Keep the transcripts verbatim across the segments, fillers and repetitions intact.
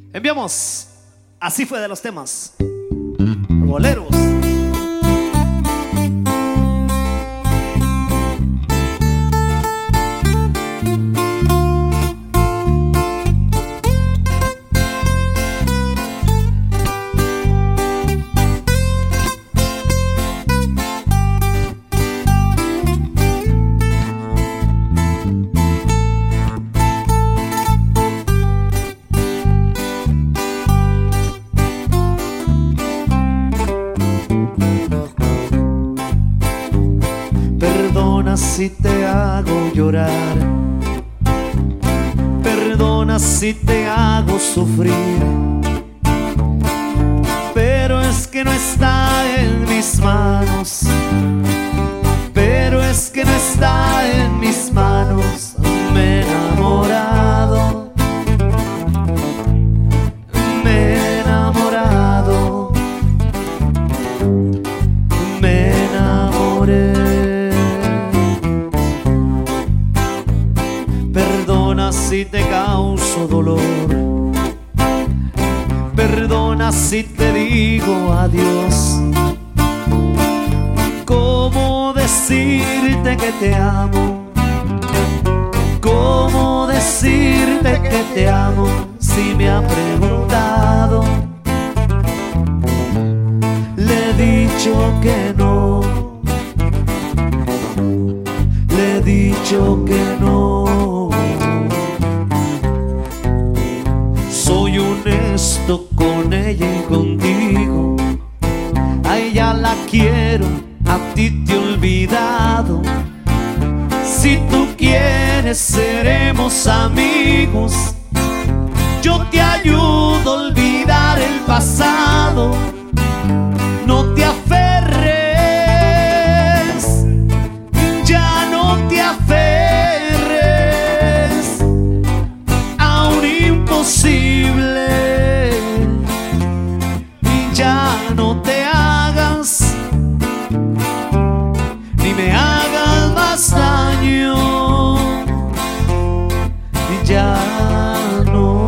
Enviamos Así fue de los temas boleros. Perdona si te hago llorar, perdona si te hago sufrir, pero es que no está en mis manos, pero es que no está en mis manos. Me he enamorado, me he enamorado, me enamoré. Perdona si te causo dolor, perdona si te digo adiós. ¿Cómo decirte que te amo? ¿Cómo decirte que te amo si me ha preguntado? Le he dicho que no, le he dicho que no. Soy honesto con ella y contigo. A ella la quiero, a ti te he olvidado. Si tú quieres seremos amigos. Yo te ayudo a olvidar el pasado. No te aferres, ya no te aferres a un imposible. Y ya no te hagas, ni me hagas más daño. Y ya no.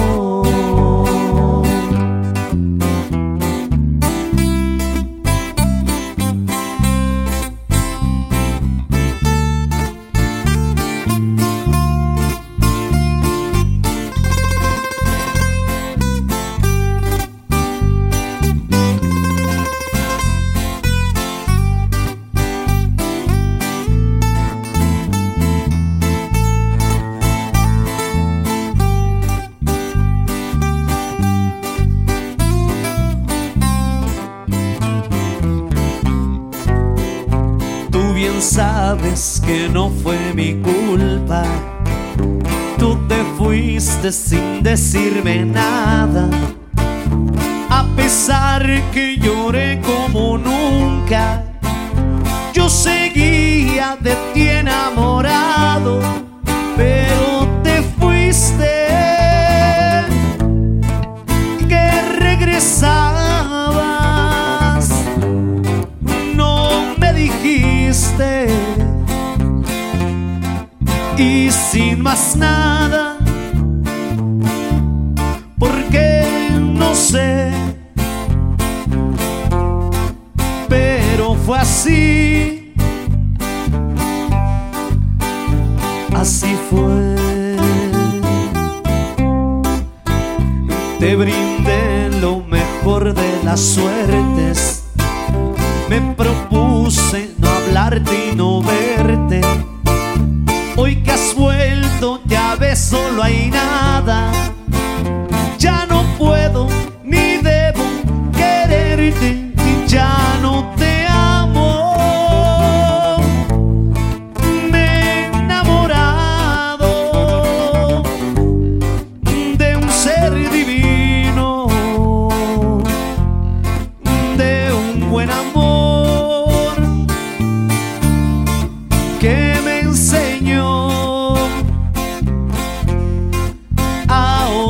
Bien sabes que no fue mi culpa. Tú te fuiste sin decirme nada. A pesar que lloré como nunca, yo seguía de ti enamorado. Pero te fuiste, que regresabas, no me dijiste. Y sin más nada, porque no sé, pero fue así, así fue. Te brindé lo mejor de las suertes, me propuse no hablarte y no verte. Hoy que has vuelto ya ves, solo hay nada. Ya no puedo ni debo quererte y ya no te amo. Me he enamorado de un ser divino, de un buen amor que me enseñó a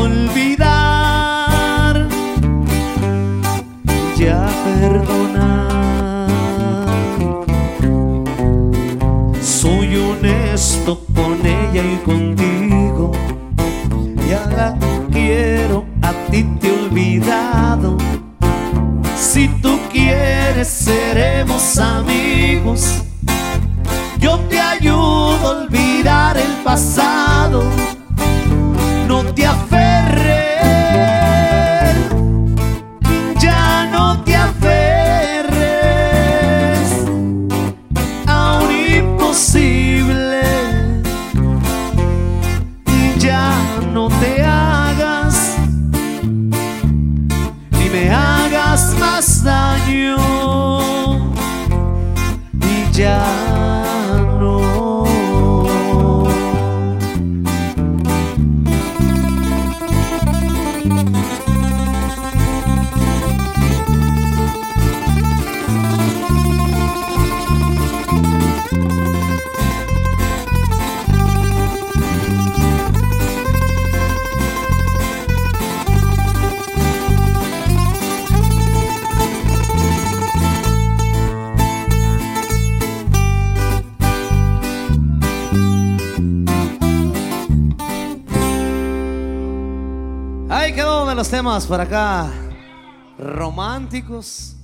somos amigos. Yo te ayudo a olvidar el pasado. No te aferres, ya no te aferres a un imposible. Y ya no te hagas, ni me hagas más daño. Y ya no. Ahí quedó uno de los temas por acá románticos.